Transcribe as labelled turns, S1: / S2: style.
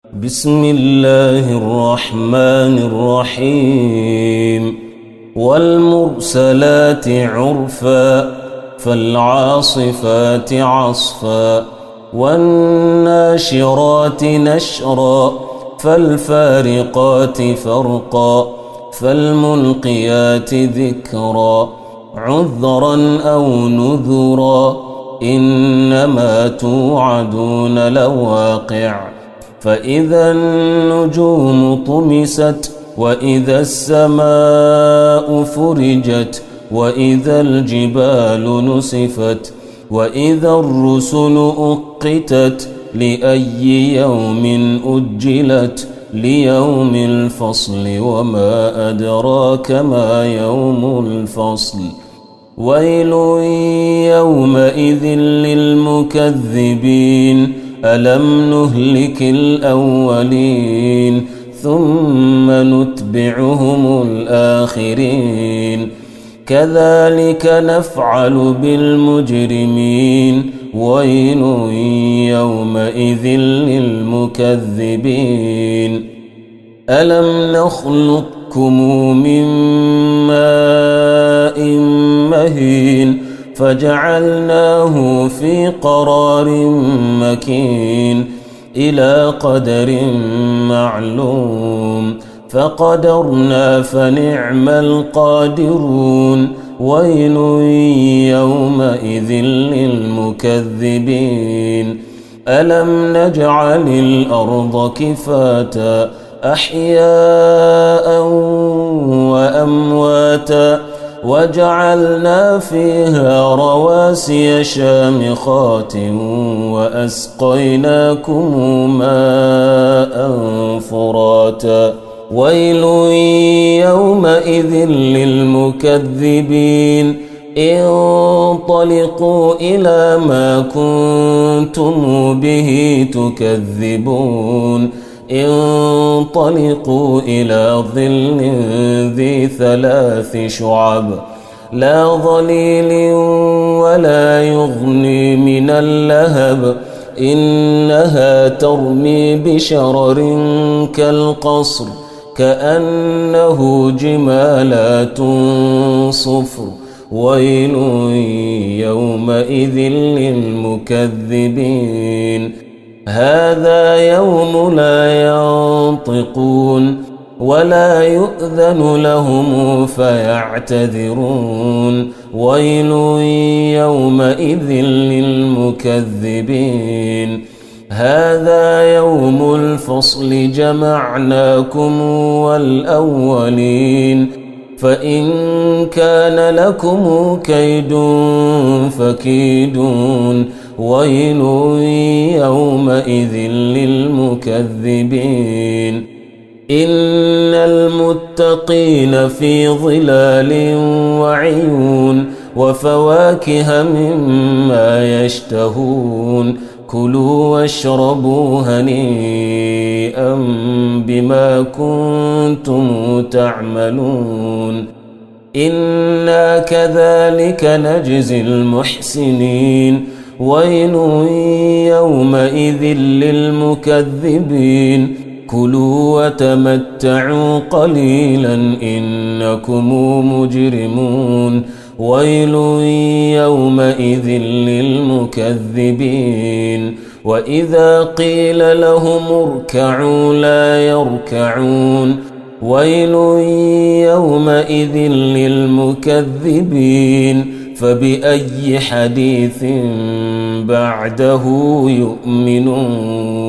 S1: بسم الله الرحمن الرحيم والمرسلات عرفا فالعاصفات عصفا والناشرات نشرا فالفارقات فرقا فالملقيات ذكرا عذرا أو نذرا إنما توعدون لواقع فإذا النجوم طمست وإذا السماء فرجت وإذا الجبال نسفت وإذا الرسل أقتت لأي يوم أجلت ليوم الفصل وما أدراك ما يوم الفصل ويل يومئذ للمكذبين ألم نهلك الأولين ثم نتبعهم الآخرين كذلك نفعل بالمجرمين ويل يومئذ للمكذبين ألم نخلقكم من ماء مهين فجعلناه في قرار مكين إلى قدر معلوم فقدرنا فنعم القادرون ويل يومئذ للمكذبين ألم نجعل الأرض كفاتا أحياء وأمواتا وجعلنا فيها رواسي شامخات وأسقيناكم ماء فراتا ويل يومئذ للمكذبين انطلقوا إلى ما كنتم به تكذبون انطلقوا إلى ظل ذي 3 شعب لا ظليل ولا يغني من اللهب إنها ترمي بشرر كالقصر كأنه جمالات صفر ويل يومئذ للمكذبين هذا يوم لا ينطقون ولا يؤذن لهم فيعتذرون ويل يومئذ للمكذبين هذا يوم الفصل جمعناكم والأولين فإن كان لكم كيد فكيدون ويل يومئذ للمكذبين إن المتقين في ظلال وعيون وفواكه مما يشتهون كلوا واشربوا هنيئا بما كنتم تعملون إنا كذلك نجزي المحسنين ويل يومئذ للمكذبين كلوا وتمتعوا قليلا إنكم مجرمون ويل يومئذ للمكذبين وإذا قيل لهم اركعوا لا يركعون ويل يومئذ للمكذبين فبأي حديث بعده يؤمنون